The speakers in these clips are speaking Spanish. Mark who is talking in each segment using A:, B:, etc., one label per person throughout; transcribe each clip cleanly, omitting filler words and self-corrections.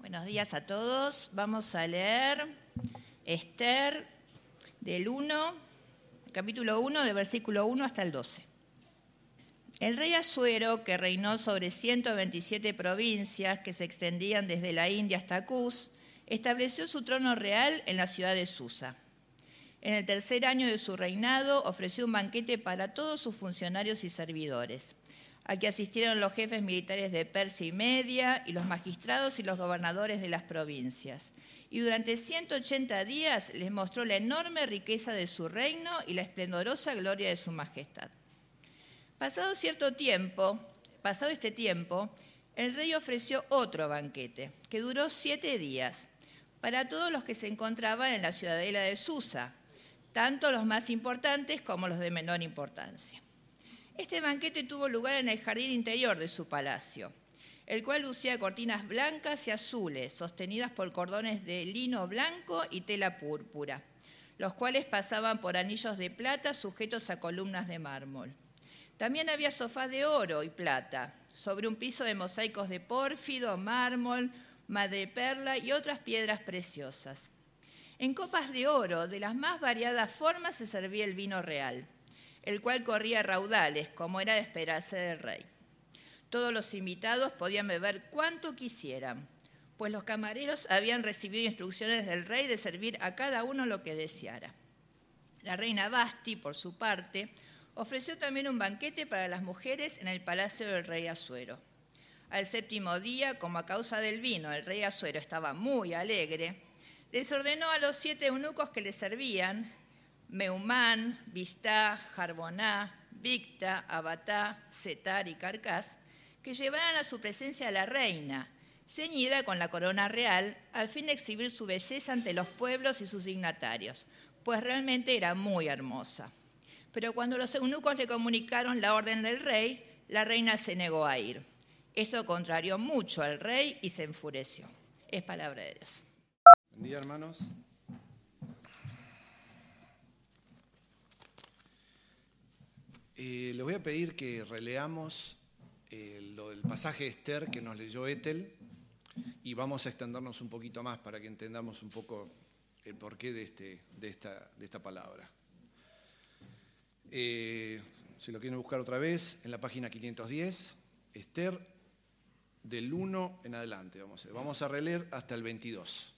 A: Buenos días a todos. Vamos a leer Esther capítulo 1, del versículo 1 hasta el 12. El rey Asuero, que reinó sobre 127 provincias que se extendían desde la India hasta Cus, estableció su trono real en la ciudad de Susa. En el tercer año de su reinado ofreció un banquete para todos sus funcionarios y servidores. Aquí asistieron los jefes militares de Persia y Media y los magistrados y los gobernadores de las provincias. Y durante 180 días les mostró la enorme riqueza de su reino y la esplendorosa gloria de su majestad. Pasado este tiempo, el rey ofreció otro banquete, que duró 7 días, para todos los que se encontraban en la ciudadela de Susa, tanto los más importantes como los de menor importancia. Este banquete tuvo lugar en el jardín interior de su palacio, el cual lucía cortinas blancas y azules, sostenidas por cordones de lino blanco y tela púrpura, los cuales pasaban por anillos de plata sujetos a columnas de mármol. También había sofás de oro y plata, sobre un piso de mosaicos de pórfido, mármol, madreperla y otras piedras preciosas. En copas de oro de las más variadas formas se servía el vino real, el cual corría a raudales, como era de esperarse del rey. Todos los invitados podían beber cuanto quisieran, pues los camareros habían recibido instrucciones del rey de servir a cada uno lo que deseara. La reina Vasti, por su parte, ofreció también un banquete para las mujeres en el palacio del rey Asuero. Al séptimo día, como a causa del vino el rey Asuero estaba muy alegre, les ordenó a los 7 eunucos que le servían, Meumán, Bistá, Jarboná, Bicta, Abatá, Setar y Carcás, que llevaran a su presencia a la reina, ceñida con la corona real, al fin de exhibir su belleza ante los pueblos y sus dignatarios, pues realmente era muy hermosa. Pero cuando los eunucos le comunicaron la orden del rey, la reina se negó a ir. Esto contrarió mucho al rey y se enfureció. Es palabra de Dios.
B: Buen día, hermanos. Les voy a pedir que releamos lo del pasaje de Esther que nos leyó Ethel y vamos a extendernos un poquito más para que entendamos un poco el porqué de esta palabra. Si lo quieren buscar otra vez, en la página 510, Esther del 1 en adelante. Vamos a releer hasta el 22.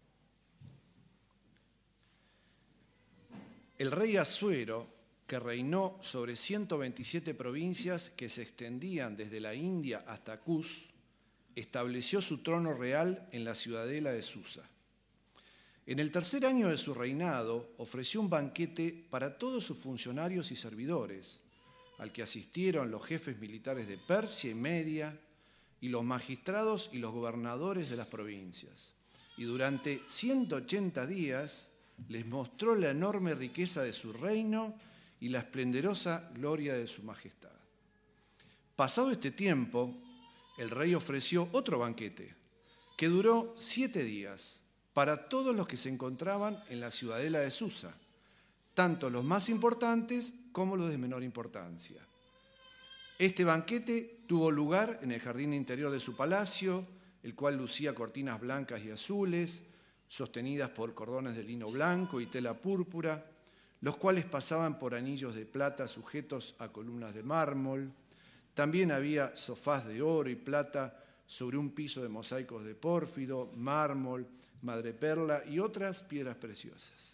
B: El rey Asuero, que reinó sobre 127 provincias que se extendían desde la India hasta Cus, estableció su trono real en la ciudadela de Susa. En el tercer año de su reinado, ofreció un banquete para todos sus funcionarios y servidores, al que asistieron los jefes militares de Persia y Media, y los magistrados y los gobernadores de las provincias. Y durante 180 días les mostró la enorme riqueza de su reino y la esplendorosa gloria de su majestad. Pasado este tiempo, el rey ofreció otro banquete, que duró 7 días, para todos los que se encontraban en la ciudadela de Susa, tanto los más importantes como los de menor importancia. Este banquete tuvo lugar en el jardín interior de su palacio, el cual lucía cortinas blancas y azules, sostenidas por cordones de lino blanco y tela púrpura, los cuales pasaban por anillos de plata sujetos a columnas de mármol. También había sofás de oro y plata sobre un piso de mosaicos de pórfido, mármol, madreperla y otras piedras preciosas.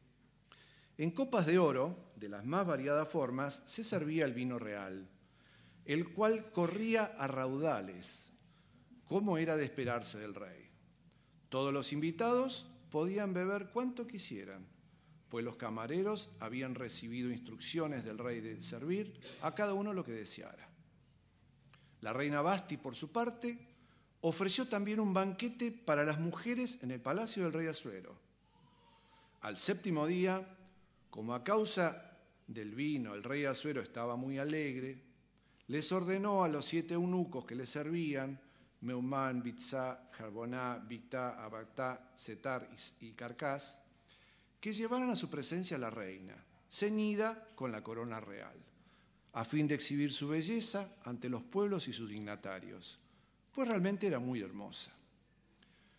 B: En copas de oro, de las más variadas formas, se servía el vino real, el cual corría a raudales, como era de esperarse del rey. Todos los invitados podían beber cuanto quisieran, pues los camareros habían recibido instrucciones del rey de servir a cada uno lo que deseara. La reina Vasti, por su parte, ofreció también un banquete para las mujeres en el palacio del rey Asuero. Al séptimo día, como a causa del vino el rey Asuero estaba muy alegre, les ordenó a los 7 eunucos que le servían, Meumán, Bitsá, Jarboná, Bictá, Abatá, Setar y Carcás, que llevaran a su presencia a la reina, ceñida con la corona real, a fin de exhibir su belleza ante los pueblos y sus dignatarios, pues realmente era muy hermosa.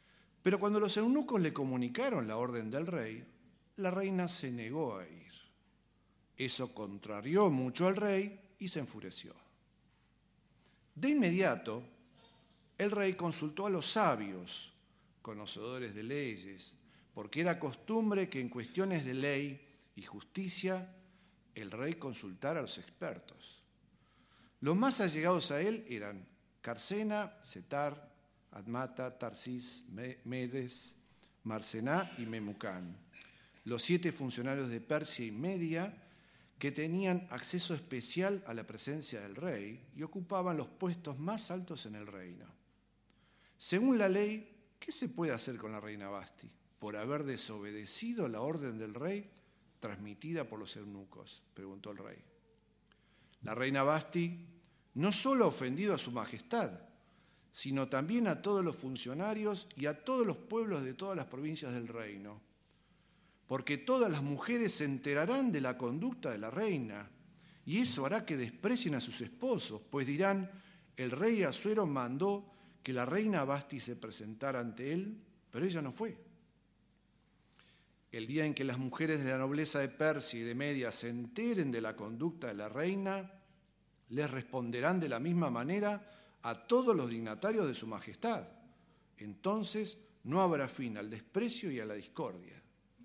B: Pero cuando los eunucos le comunicaron la orden del rey, la reina se negó a ir. Eso contrarió mucho al rey y se enfureció. De inmediato, el rey consultó a los sabios, conocedores de leyes, porque era costumbre que en cuestiones de ley y justicia el rey consultara a los expertos. Los más allegados a él eran Carsena, Setar, Admata, Tarsis, Medes, Marcená y Memucán, los 7 funcionarios de Persia y Media que tenían acceso especial a la presencia del rey y ocupaban los puestos más altos en el reino. Según la ley, ¿qué se puede hacer con la reina Vasti por haber desobedecido la orden del rey transmitida por los eunucos?, preguntó el rey. La reina Vasti no solo ha ofendido a su majestad, sino también a todos los funcionarios y a todos los pueblos de todas las provincias del reino, porque todas las mujeres se enterarán de la conducta de la reina, y eso hará que desprecien a sus esposos, pues dirán, el rey Asuero mandó que la reina Vasti se presentara ante él, pero ella no fue. El día en que las mujeres de la nobleza de Persia y de Media se enteren de la conducta de la reina, les responderán de la misma manera a todos los dignatarios de su majestad. Entonces no habrá fin al desprecio y a la discordia.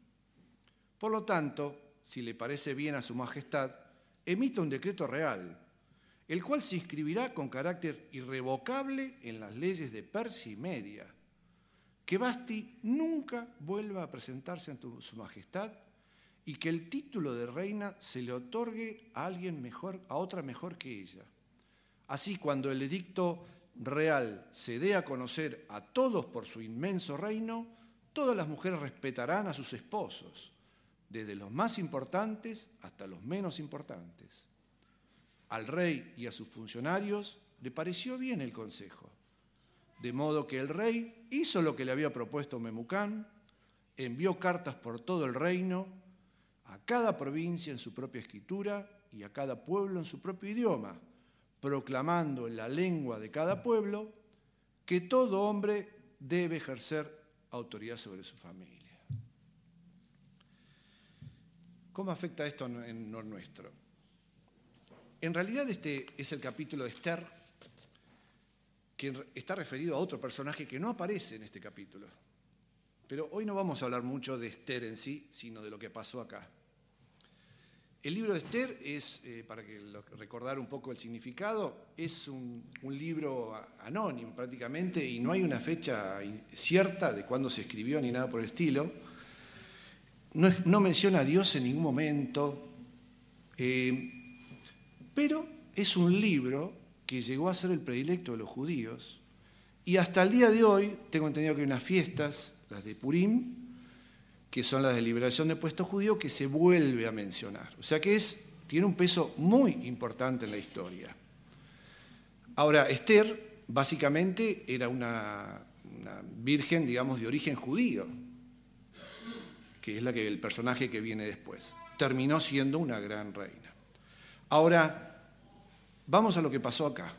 B: Por lo tanto, si le parece bien a su majestad, emita un decreto real, el cual se inscribirá con carácter irrevocable en las leyes de Persia y Media, que Vasti nunca vuelva a presentarse ante su majestad y que el título de reina se le otorgue a alguien mejor, a otra mejor que ella. Así, cuando el edicto real se dé a conocer a todos por su inmenso reino, todas las mujeres respetarán a sus esposos, desde los más importantes hasta los menos importantes. Al rey y a sus funcionarios le pareció bien el consejo, de modo que el rey hizo lo que le había propuesto Memucán, envió cartas por todo el reino, a cada provincia en su propia escritura y a cada pueblo en su propio idioma, proclamando en la lengua de cada pueblo que todo hombre debe ejercer autoridad sobre su familia. ¿Cómo afecta esto en lo nuestro? En realidad este es el capítulo de Esther, que está referido a otro personaje que no aparece en este capítulo. Pero hoy no vamos a hablar mucho de Esther en sí, sino de lo que pasó acá. El libro de Esther es, para recordar un poco el significado, es un libro anónimo prácticamente y no hay una fecha cierta de cuándo se escribió ni nada por el estilo. No menciona a Dios en ningún momento, pero es un libro que llegó a ser el predilecto de los judíos y hasta el día de hoy tengo entendido que hay unas fiestas, las de Purim, que son las de liberación de puesto judío, que se vuelve a mencionar. O sea que tiene un peso muy importante en la historia. Ahora, Esther básicamente era una virgen, digamos, de origen judío, que es el personaje que viene después. Terminó siendo una gran reina. Ahora, vamos a lo que pasó acá.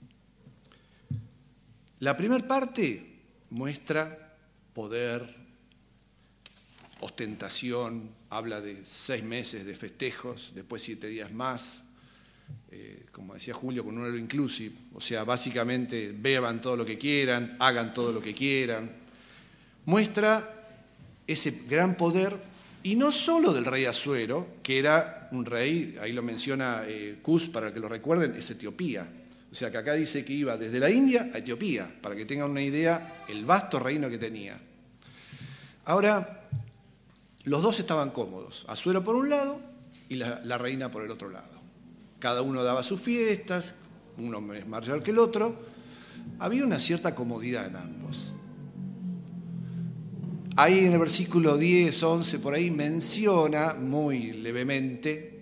B: La primera parte muestra poder, ostentación, habla de 6 meses de festejos, después 7 días más, como decía Julio, con un all inclusive, o sea, básicamente beban todo lo que quieran, hagan todo lo que quieran. Muestra ese gran poder, y no solo del rey Asuero, que era un rey, ahí lo menciona Cus, para que lo recuerden, es Etiopía. O sea que acá dice que iba desde la India a Etiopía, para que tengan una idea el vasto reino que tenía. Ahora, los dos estaban cómodos, Asuero por un lado y la reina por el otro lado. Cada uno daba sus fiestas, uno es mayor que el otro. Había una cierta comodidad en ambos. Ahí en el versículo 10, 11, por ahí menciona muy levemente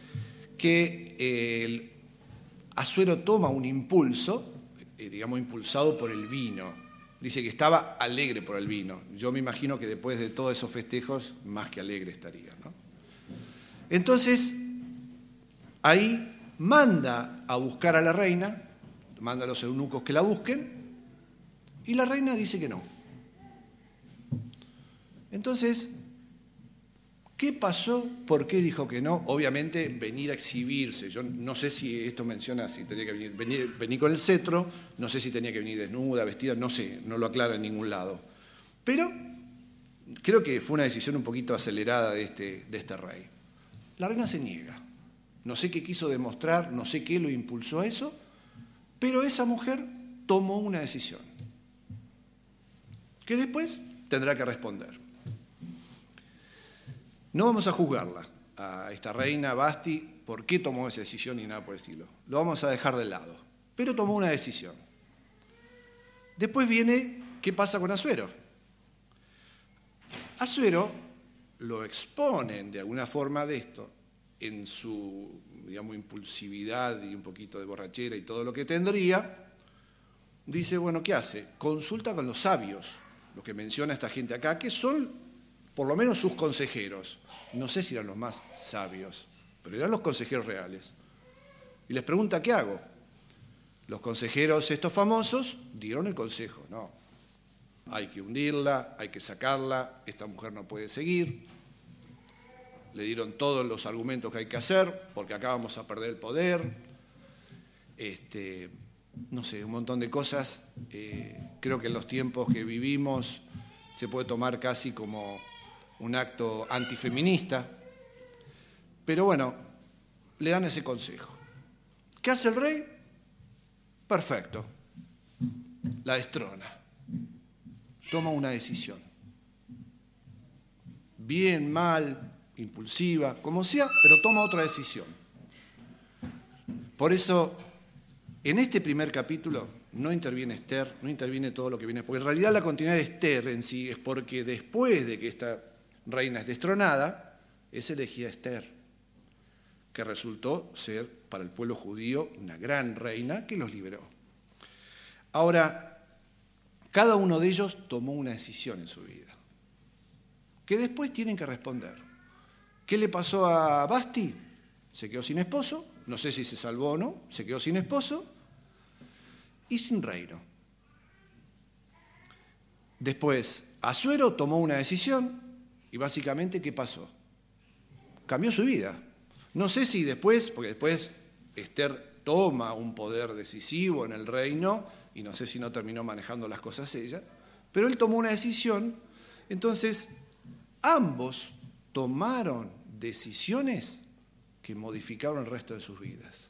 B: que Asuero toma un impulso, digamos impulsado por el vino. Dice que estaba alegre por el vino. Yo me imagino que después de todos esos festejos, más que alegre estaría, ¿no? Entonces, ahí manda a buscar a la reina, manda a los eunucos que la busquen, y la reina dice que no. Entonces, ¿qué pasó? ¿Por qué dijo que no? Obviamente, venir a exhibirse. Yo no sé si esto menciona si tenía que venir con el cetro, no sé si tenía que venir desnuda, vestida, no sé, no lo aclara en ningún lado. Pero creo que fue una decisión un poquito acelerada de este rey. La reina se niega. No sé qué quiso demostrar, no sé qué lo impulsó a eso, pero esa mujer tomó una decisión que después tendrá que responder. No vamos a juzgarla, a esta reina Basti, por qué tomó esa decisión y nada por el estilo. Lo vamos a dejar de lado. Pero tomó una decisión. Después viene, ¿qué pasa con Asuero? Asuero lo exponen de alguna forma de esto, en su, digamos, impulsividad y un poquito de borrachera y todo lo que tendría. Dice, bueno, ¿qué hace? Consulta con los sabios, lo que menciona esta gente acá, que son por lo menos sus consejeros. No sé si eran los más sabios, pero eran los consejeros reales. Y les pregunta, ¿qué hago? Los consejeros estos famosos dieron el consejo, no, hay que hundirla, hay que sacarla, esta mujer no puede seguir. Le dieron todos los argumentos que hay que hacer, porque acá vamos a perder el poder. No sé, un montón de cosas. Creo que en los tiempos que vivimos se puede tomar casi como un acto antifeminista. Pero bueno, le dan ese consejo. ¿Qué hace el rey? Perfecto. La destrona. Toma una decisión. Bien, mal, impulsiva, como sea, pero toma otra decisión. Por eso, en este primer capítulo no interviene Esther, no interviene todo lo que viene, porque en realidad la continuidad de Esther en sí es porque después de que esta reina es destronada, es elegida Esther, que resultó ser para el pueblo judío una gran reina que los liberó. Ahora, cada uno de ellos tomó una decisión en su vida, que después tienen que responder. ¿Qué le pasó a Basti? Se quedó sin esposo, no sé si se salvó o no, se quedó sin esposo y sin reino. Después, Asuero tomó una decisión y básicamente, ¿qué pasó? Cambió su vida. No sé si después, porque después Esther toma un poder decisivo en el reino y no sé si no terminó manejando las cosas ella, pero él tomó una decisión, entonces ambos tomaron decisiones que modificaron el resto de sus vidas.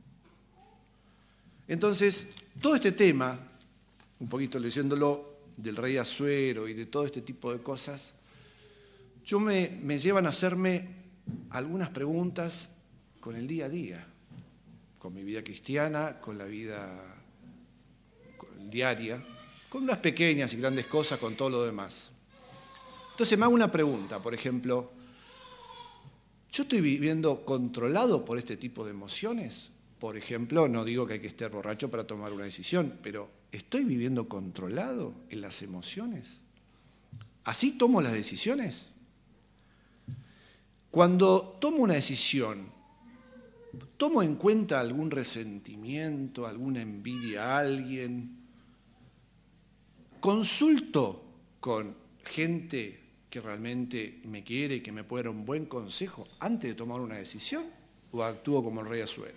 B: Entonces, todo este tema, un poquito leyéndolo del rey Asuero y de todo este tipo de cosas, yo me llevan a hacerme algunas preguntas con el día a día, con mi vida cristiana, con la vida diaria, con unas pequeñas y grandes cosas, con todo lo demás. Entonces me hago una pregunta, por ejemplo, ¿yo estoy viviendo controlado por este tipo de emociones? Por ejemplo, no digo que hay que estar borracho para tomar una decisión, pero ¿estoy viviendo controlado en las emociones? ¿Así tomo las decisiones? Cuando tomo una decisión, ¿tomo en cuenta algún resentimiento, alguna envidia a alguien? ¿Consulto con gente que realmente me quiere y que me puede dar un buen consejo antes de tomar una decisión? ¿O actúo como el rey Asuero?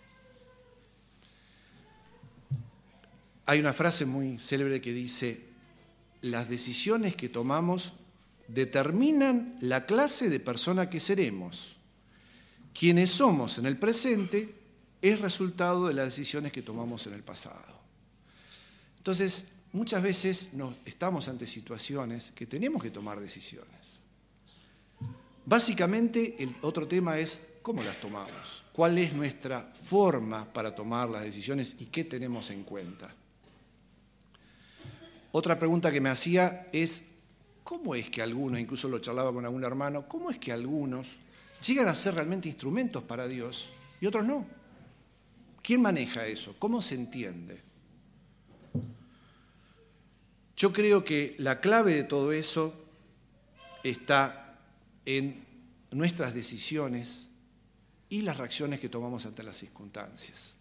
B: Hay una frase muy célebre que dice, las decisiones que tomamos determinan la clase de persona que seremos. Quienes somos en el presente es resultado de las decisiones que tomamos en el pasado. Entonces, muchas veces estamos ante situaciones que tenemos que tomar decisiones. Básicamente, el otro tema es cómo las tomamos, cuál es nuestra forma para tomar las decisiones y qué tenemos en cuenta. Otra pregunta que me hacía es, ¿cómo es que algunos, incluso lo charlaba con algún hermano, cómo es que algunos llegan a ser realmente instrumentos para Dios y otros no? ¿Quién maneja eso? ¿Cómo se entiende? Yo creo que la clave de todo eso está en nuestras decisiones y las reacciones que tomamos ante las circunstancias.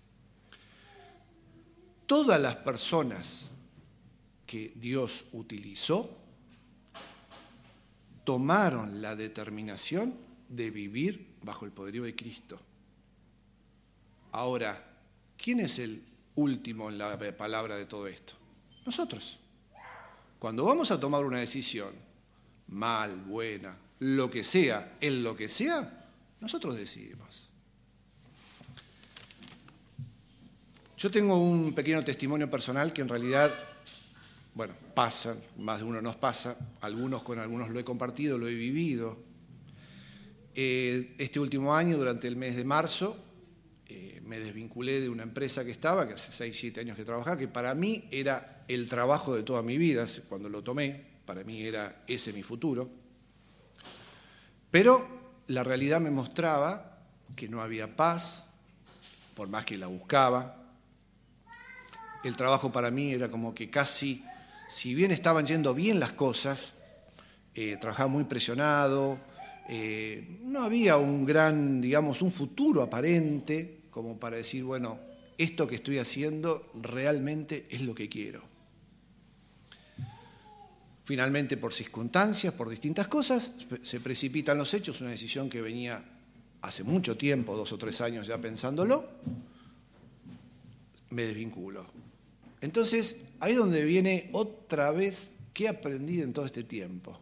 B: Todas las personas que Dios utilizó tomaron la determinación de vivir bajo el poderío de Cristo. Ahora, ¿quién es el último en la palabra de todo esto? Nosotros. Cuando vamos a tomar una decisión, mal, buena, lo que sea, en lo que sea, nosotros decidimos. Yo tengo un pequeño testimonio personal que en realidad, bueno, pasa, más de uno nos pasa, con algunos lo he compartido, lo he vivido. Este último año, durante el mes de marzo, me desvinculé de una empresa que hace 6, 7 años que trabajaba, que para mí era el trabajo de toda mi vida, cuando lo tomé, para mí era ese mi futuro. Pero la realidad me mostraba que no había paz, por más que la buscaba. El trabajo para mí era como que casi, si bien estaban yendo bien las cosas, trabajaba muy presionado, no había un gran, digamos, un futuro aparente como para decir, bueno, esto que estoy haciendo realmente es lo que quiero. Finalmente, por circunstancias, por distintas cosas, se precipitan los hechos, una decisión que venía hace mucho tiempo, 2 o 3 años ya pensándolo, me desvinculo. Entonces, ahí es donde viene otra vez qué aprendí en todo este tiempo.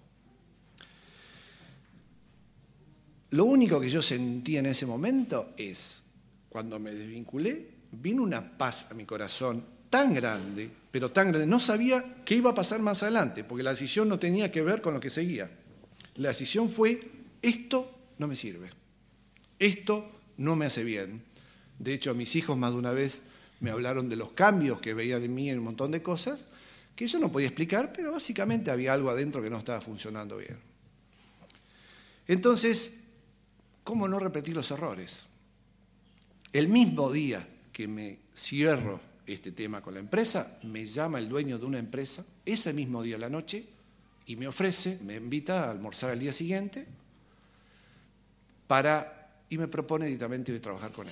B: Lo único que yo sentí en ese momento es, cuando me desvinculé, vino una paz a mi corazón tan grande, pero tan grande, no sabía qué iba a pasar más adelante, porque la decisión no tenía que ver con lo que seguía. La decisión fue, esto no me sirve, esto no me hace bien. De hecho, mis hijos más de una vez me hablaron de los cambios que veían en mí en un montón de cosas que yo no podía explicar, pero básicamente había algo adentro que no estaba funcionando bien. Entonces, ¿cómo no repetir los errores? El mismo día que me cierro este tema con la empresa, me llama el dueño de una empresa, ese mismo día a la noche, y me invita a almorzar al día siguiente y me propone directamente trabajar con él.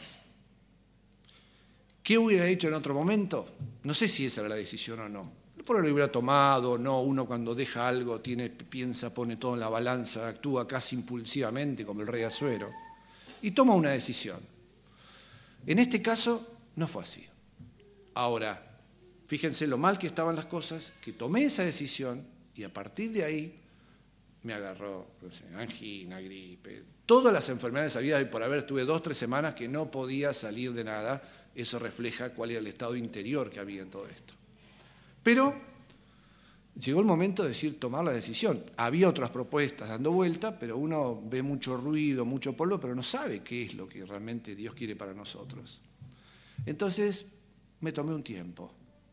B: ¿Qué hubiera hecho en otro momento? No sé si esa era la decisión o no. Por lo hubiera tomado, no, uno cuando deja algo piensa, pone todo en la balanza, actúa casi impulsivamente como el rey Asuero y toma una decisión. En este caso no fue así. Ahora, fíjense lo mal que estaban las cosas, que tomé esa decisión y a partir de ahí me agarró angina, gripe, todas las enfermedades habidas y por haber, tuve 2 o 3 semanas que no podía salir de nada. Eso refleja cuál era el estado interior que había en todo esto. Pero llegó el momento de tomar la decisión. Había otras propuestas dando vuelta, pero uno ve mucho ruido, mucho polvo, pero no sabe qué es lo que realmente Dios quiere para nosotros. Entonces me tomé un tiempo.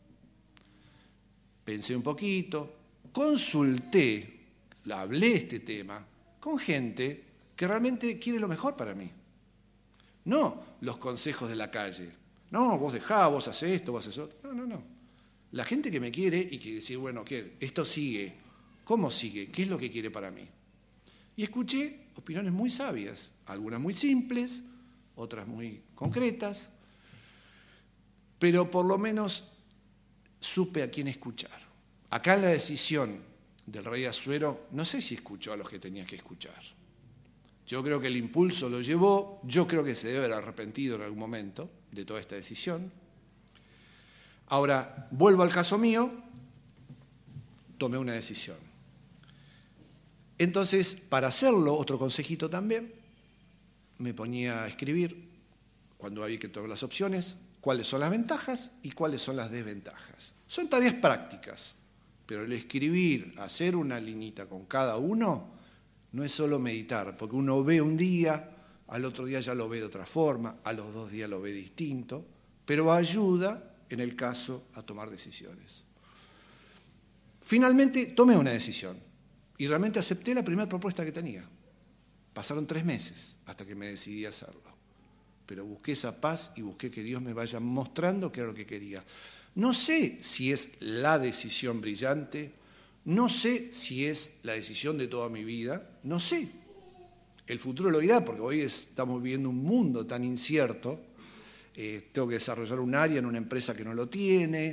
B: Pensé un poquito, consulté, hablé este tema con gente que realmente quiere lo mejor para mí. No los consejos de la calle. No, vos dejá, vos haces esto, vos haces otro. No. La gente que me quiere y que dice, bueno, ¿qué? Esto sigue. ¿Cómo sigue? ¿Qué es lo que quiere para mí? Y escuché opiniones muy sabias, algunas muy simples, otras muy concretas, pero por lo menos supe a quién escuchar. Acá en la decisión del rey Asuero, no sé si escuchó a los que tenía que escuchar. Yo creo que el impulso lo llevó, yo creo que se debe haber arrepentido en algún momento de toda esta decisión. Ahora, vuelvo al caso mío, tomé una decisión. Entonces, para hacerlo, otro consejito también, me ponía a escribir, cuando había que tomar las opciones, cuáles son las ventajas y cuáles son las desventajas. Son tareas prácticas, pero el escribir, hacer una liñita con cada uno, no es solo meditar, porque uno ve un día, al otro día ya lo ve de otra forma, a los 2 días lo ve distinto, pero ayuda, en el caso, a tomar decisiones. Finalmente tomé una decisión y realmente acepté la primera propuesta que tenía. Pasaron 3 meses hasta que me decidí a hacerlo, pero busqué esa paz y busqué que Dios me vaya mostrando qué era lo que quería. No sé si es la decisión brillante, no sé si es la decisión de toda mi vida, no sé. El futuro lo dirá, porque hoy estamos viviendo un mundo tan incierto. Tengo que desarrollar un área en una empresa que no lo tiene,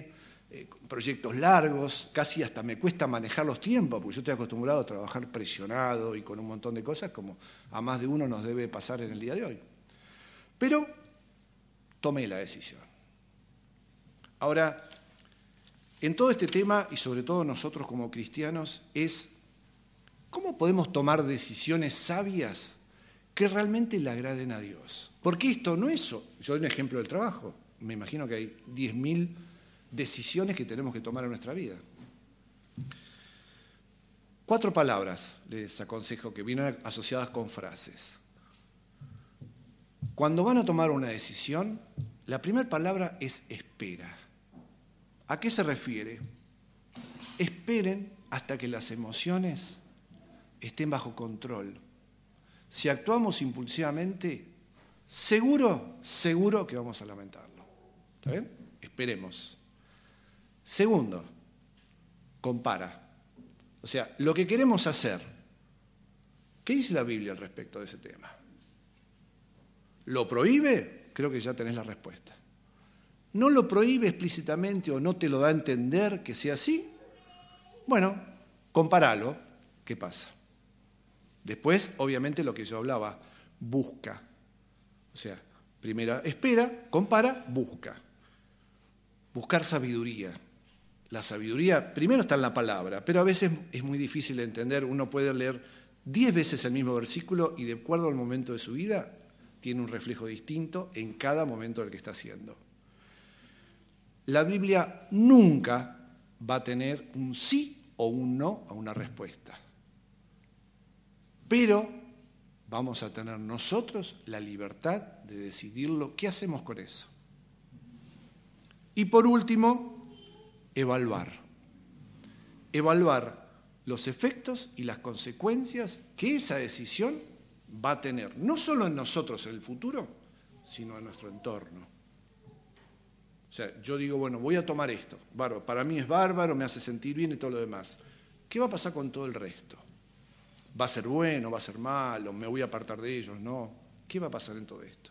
B: proyectos largos, casi hasta me cuesta manejar los tiempos, porque yo estoy acostumbrado a trabajar presionado y con un montón de cosas, como a más de uno nos debe pasar en el día de hoy. Pero tomé la decisión. Ahora, en todo este tema, y sobre todo nosotros como cristianos, es ¿cómo podemos tomar decisiones sabias que realmente le agraden a Dios? Porque esto no es eso. Yo doy un ejemplo del trabajo. Me imagino que hay 10.000 decisiones que tenemos que tomar en nuestra vida. 4 palabras les aconsejo que vienen asociadas con frases. Cuando van a tomar una decisión, la primera palabra es espera. ¿A qué se refiere? Esperen hasta que las emociones estén bajo control. Si actuamos impulsivamente, seguro que vamos a lamentarlo. ¿Está bien? Esperemos. Segundo, compara. O sea, lo que queremos hacer. ¿Qué dice la Biblia al respecto de ese tema? ¿Lo prohíbe? Creo que ya tenés la respuesta. ¿No lo prohíbe explícitamente o no te lo da a entender que sea así? Bueno, compáralo. ¿Qué pasa? Después, obviamente, lo que yo hablaba, busca. O sea, primero espera, compara, busca. Buscar sabiduría. La sabiduría, primero está en la palabra, pero a veces es muy difícil de entender. Uno puede leer 10 veces el mismo versículo y de acuerdo al momento de su vida, tiene un reflejo distinto en cada momento del que está haciendo. La Biblia nunca va a tener un sí o un no a una respuesta. Pero vamos a tener nosotros la libertad de decidirlo. ¿Qué hacemos con eso? Y por último, evaluar. Evaluar los efectos y las consecuencias que esa decisión va a tener, no solo en nosotros en el futuro, sino en nuestro entorno. O sea, yo digo, bueno, voy a tomar esto. Bárbaro, para mí es bárbaro, me hace sentir bien y todo lo demás. ¿Qué va a pasar con todo el resto? ¿Va a ser bueno, va a ser malo? ¿Me voy a apartar de ellos? No. ¿Qué va a pasar en todo esto?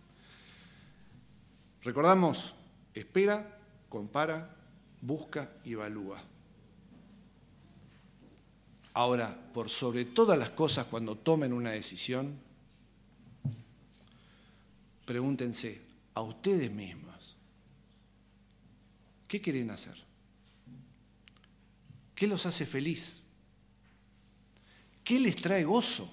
B: Recordamos, espera, compara, busca y evalúa. Ahora, por sobre todas las cosas, cuando tomen una decisión, pregúntense a ustedes mismos, ¿qué quieren hacer? ¿Qué los hace feliz? ¿Qué les trae gozo?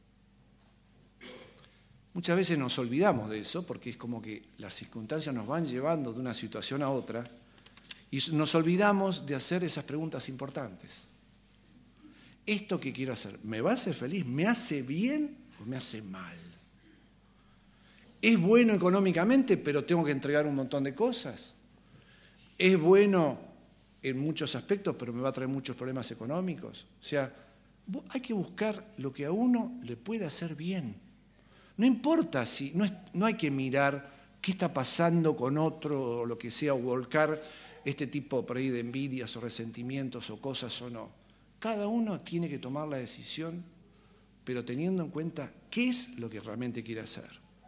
B: Muchas veces nos olvidamos de eso porque es como que las circunstancias nos van llevando de una situación a otra y nos olvidamos de hacer esas preguntas importantes. ¿Esto que quiero hacer me va a hacer feliz? ¿Me hace bien o me hace mal? ¿Es bueno económicamente, pero tengo que entregar un montón de cosas? ¿Es bueno en muchos aspectos, pero me va a traer muchos problemas económicos? O sea, hay que buscar lo que a uno le puede hacer bien. No importa si, no hay que mirar qué está pasando con otro o lo que sea, o volcar este tipo por ahí de envidias o resentimientos o cosas o no. Cada uno tiene que tomar la decisión, pero teniendo en cuenta qué es lo que realmente quiere hacer.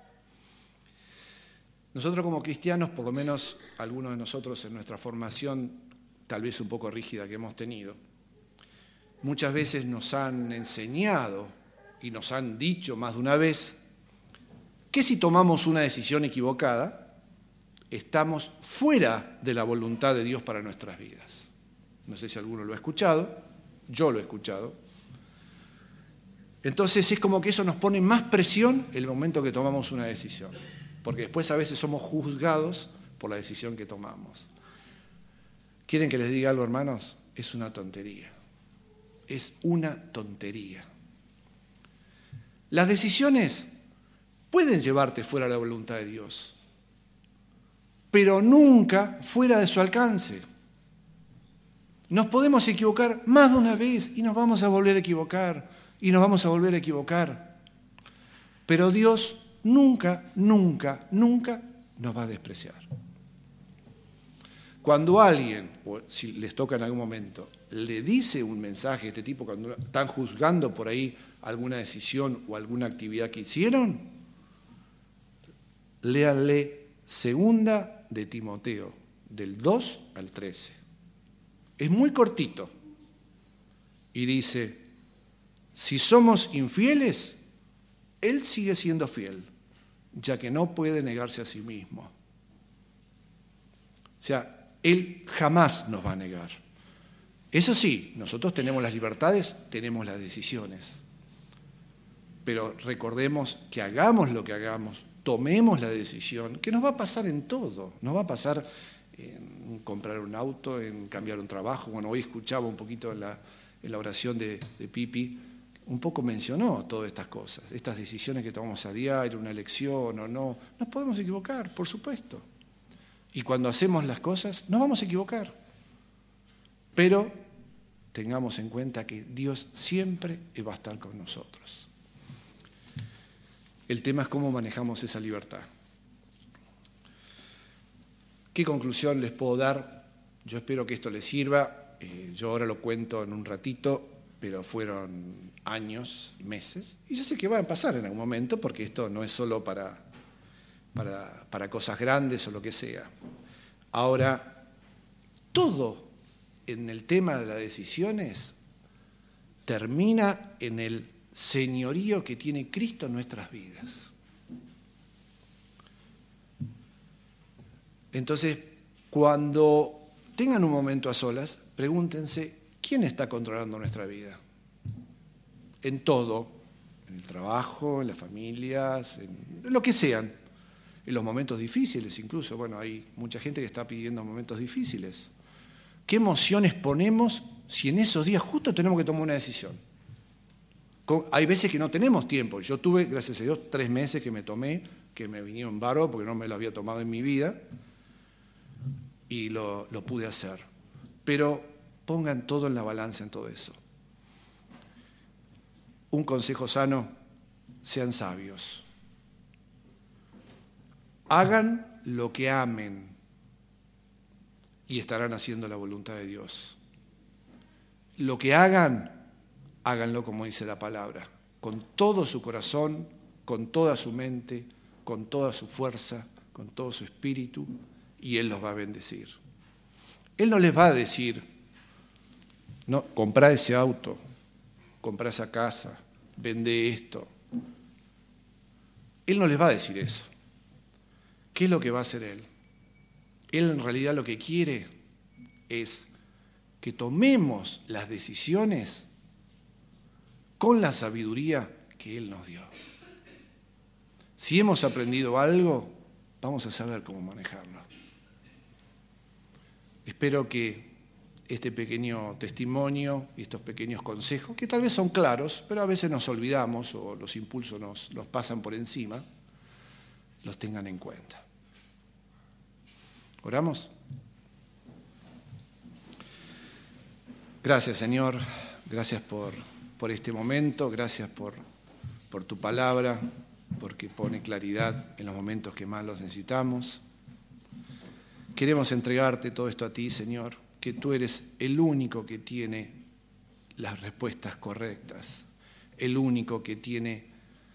B: Nosotros como cristianos, por lo menos algunos de nosotros en nuestra formación, tal vez un poco rígida que hemos tenido, muchas veces nos han enseñado y nos han dicho más de una vez que si tomamos una decisión equivocada, estamos fuera de la voluntad de Dios para nuestras vidas. No sé si alguno lo ha escuchado, yo lo he escuchado. Entonces es como que eso nos pone más presión en el momento que tomamos una decisión, porque después a veces somos juzgados por la decisión que tomamos. ¿Quieren que les diga algo, hermanos? Es una tontería. Es una tontería. Las decisiones pueden llevarte fuera de la voluntad de Dios, pero nunca fuera de su alcance. Nos podemos equivocar más de una vez y nos vamos a volver a equivocar y nos vamos a volver a equivocar. Pero Dios nunca, nunca, nunca nos va a despreciar. Cuando alguien, o si les toca en algún momento, le dice un mensaje de este tipo, cuando están juzgando por ahí alguna decisión o alguna actividad que hicieron, léanle 2 de Timoteo, del 2 al 13. Es muy cortito. Y dice, si somos infieles, Él sigue siendo fiel, ya que no puede negarse a sí mismo. O sea, Él jamás nos va a negar. Eso sí, nosotros tenemos las libertades, tenemos las decisiones. Pero recordemos que hagamos lo que hagamos, tomemos la decisión, que nos va a pasar en todo. Nos va a pasar en comprar un auto, en cambiar un trabajo. Bueno, hoy escuchaba un poquito en la oración de Pipi, un poco mencionó todas estas cosas, estas decisiones que tomamos a diario, una elección o no. Nos podemos equivocar, por supuesto. Y cuando hacemos las cosas, nos vamos a equivocar. Pero tengamos en cuenta que Dios siempre va a estar con nosotros. El tema es cómo manejamos esa libertad. ¿Qué conclusión les puedo dar? Yo espero que esto les sirva. Yo ahora lo cuento en un ratito, pero fueron años, meses, y yo sé que va a pasar en algún momento, porque esto no es solo para cosas grandes o lo que sea. Ahora, todo en el tema de las decisiones termina en el señorío que tiene Cristo en nuestras vidas. Entonces, cuando tengan un momento a solas, pregúntense, ¿quién está controlando nuestra vida? En todo, en el trabajo, en las familias, en lo que sean, en los momentos difíciles incluso. Bueno, hay mucha gente que está pidiendo momentos difíciles. ¿Qué emociones ponemos si en esos días justo tenemos que tomar una decisión? Hay veces que no tenemos tiempo. Yo tuve, gracias a Dios, 3 meses que me tomé, que me vinieron bárbaros porque no me lo había tomado en mi vida, y lo pude hacer. Pero pongan todo en la balanza en todo eso. Un consejo sano, sean sabios. Hagan lo que amen y estarán haciendo la voluntad de Dios. Lo que hagan, háganlo como dice la palabra, con todo su corazón, con toda su mente, con toda su fuerza, con todo su espíritu, y Él los va a bendecir. Él no les va a decir, no, comprá ese auto, comprá esa casa, vende esto. Él no les va a decir eso. ¿Qué es lo que va a hacer Él? Él en realidad lo que quiere es que tomemos las decisiones con la sabiduría que Él nos dio. Si hemos aprendido algo, vamos a saber cómo manejarlo. Espero que este pequeño testimonio y estos pequeños consejos, que tal vez son claros, pero a veces nos olvidamos o los impulsos nos pasan por encima, los tengan en cuenta. ¿Oramos? Gracias, Señor. Gracias por este momento. Gracias por tu palabra, porque pone claridad en los momentos que más los necesitamos. Queremos entregarte todo esto a ti, Señor, que tú eres el único que tiene las respuestas correctas, el único que tiene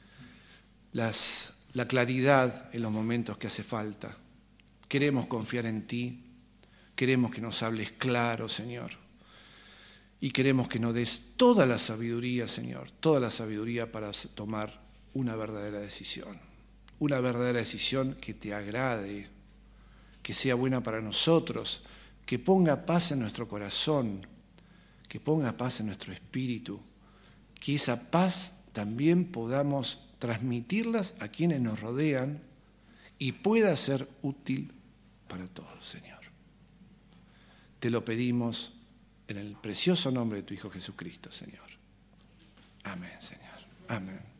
B: la claridad en los momentos que hace falta. Queremos confiar en ti, queremos que nos hables claro, Señor, y queremos que nos des toda la sabiduría, Señor, toda la sabiduría para tomar una verdadera decisión que te agrade, que sea buena para nosotros, que ponga paz en nuestro corazón, que ponga paz en nuestro espíritu, que esa paz también podamos transmitirlas a quienes nos rodean y pueda ser útil para todos, Señor. Te lo pedimos en el precioso nombre de tu Hijo Jesucristo, Señor. Amén, Señor. Amén.